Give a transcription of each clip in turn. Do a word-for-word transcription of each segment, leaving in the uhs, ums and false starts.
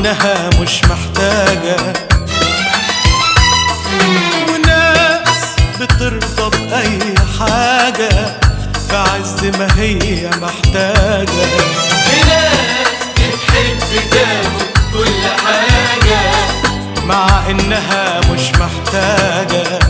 إنها مش محتاجة، وناس بترضى بأي حاجة في عز ما هي محتاجة. في ناس بتحب تاخد كل حاجة مع إنها مش محتاجة،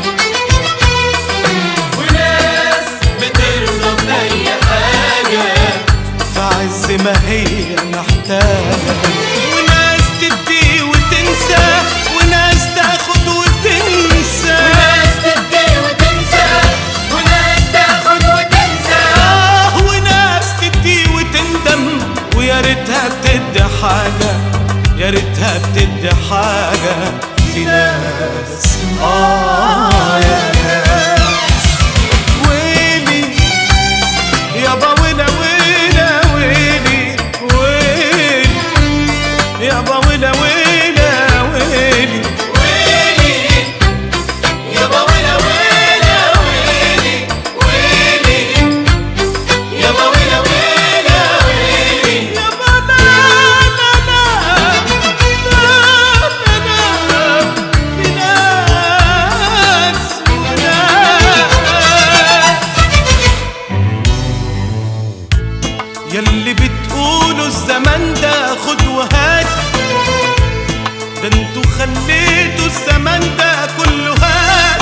وناس بترضى بأي حاجة في عز ما هي محتاجة. وناس تدي وتنسى، وناس تاخد وتنسى، وناس تدي وتنسى، وناس تاخد وتنسى. آه وناس تدي وتندم، ويا ريتها بتدي حاجة، يا ريتها بتدي حاجة. في ناس آه يا ناس ويلي يابا ويلا ويلا ويلي ويلي يابا ويلا ويلا ويلي ويلي يابا ويلا ويلا ويلي ويلي يابا ويلا ويلا ويلي يابا لا لا لا لا لا لا. في ناس وناس ياللي بتقولوا الزمن ده خد وهات، ده انتوا خليتوا الزمن ده كله هات.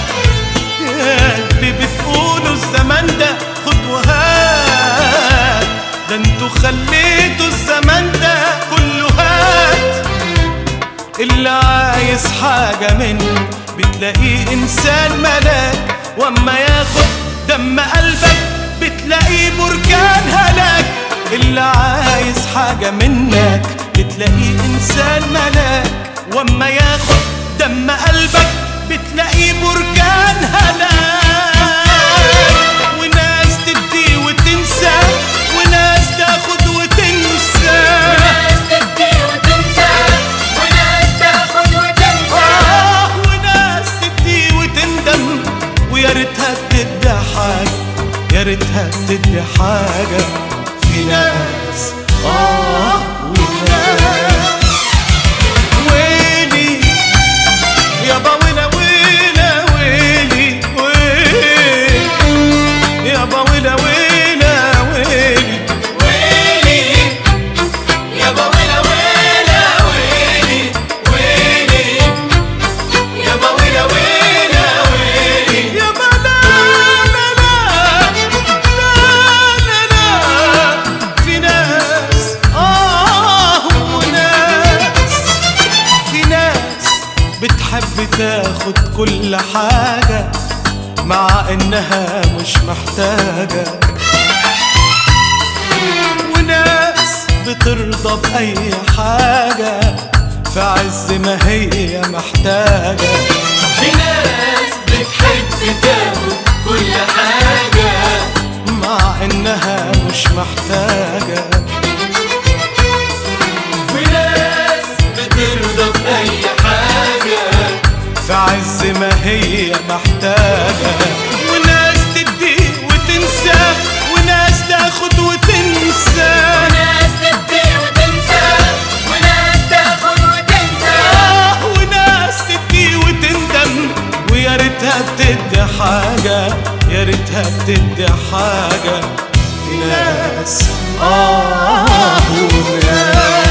ياللي بتقولوا الزمن ده خد وهات، ده انتوا خليتوا الزمن ده كله هات. اللي عايز حاجة منه بتلاقيه إنسان ملاك، واما ياخد دم قلبك بتلاقيه بركان هلاك. اللي عايز حاجة منك بتلاقيه إنسان ملاك، واما ياخد دم قلبك بتلاقيه بركان هلاك. وناس تدي وتنسى، وناس تاخد وتنسى، وناس تدي وتنسى، وناس تاخد وتنسى. آه وناس تدي وتندم، ويا ريتها بتدي حاجة، يا ريتها بتدي حاجة. في ناس آه وناس ويلي يابا ويلا ويلا ويلي ويلي يابا ويلا ويلا ويلي ويلي يابا ويلا ويلا ويلي ويلي يابا ويلا ويلا ويلي يابا لا لا لا لا لا لا. في ناس آه وناس، في ناس بتحب تاخد كل حاجة مع إنها مش محتاجة، وناس بترضى بأي حاجة في عز ما هي محتاجة. في ناس بتحب تاخد كل حاجة مع إنها مش محتاجة، وناس بترضى بأي حاجة في عز ما هي محتاجة. وناس تدي وتنسى، وناس تاخد وتنسى، وناس تدي وتنسى، وناس تاخد وتنسى. آه وناس تدي وتندم، ويا ريتها بتدي حاجة، يا ريتها بتدي حاجة. في ناس آه وناس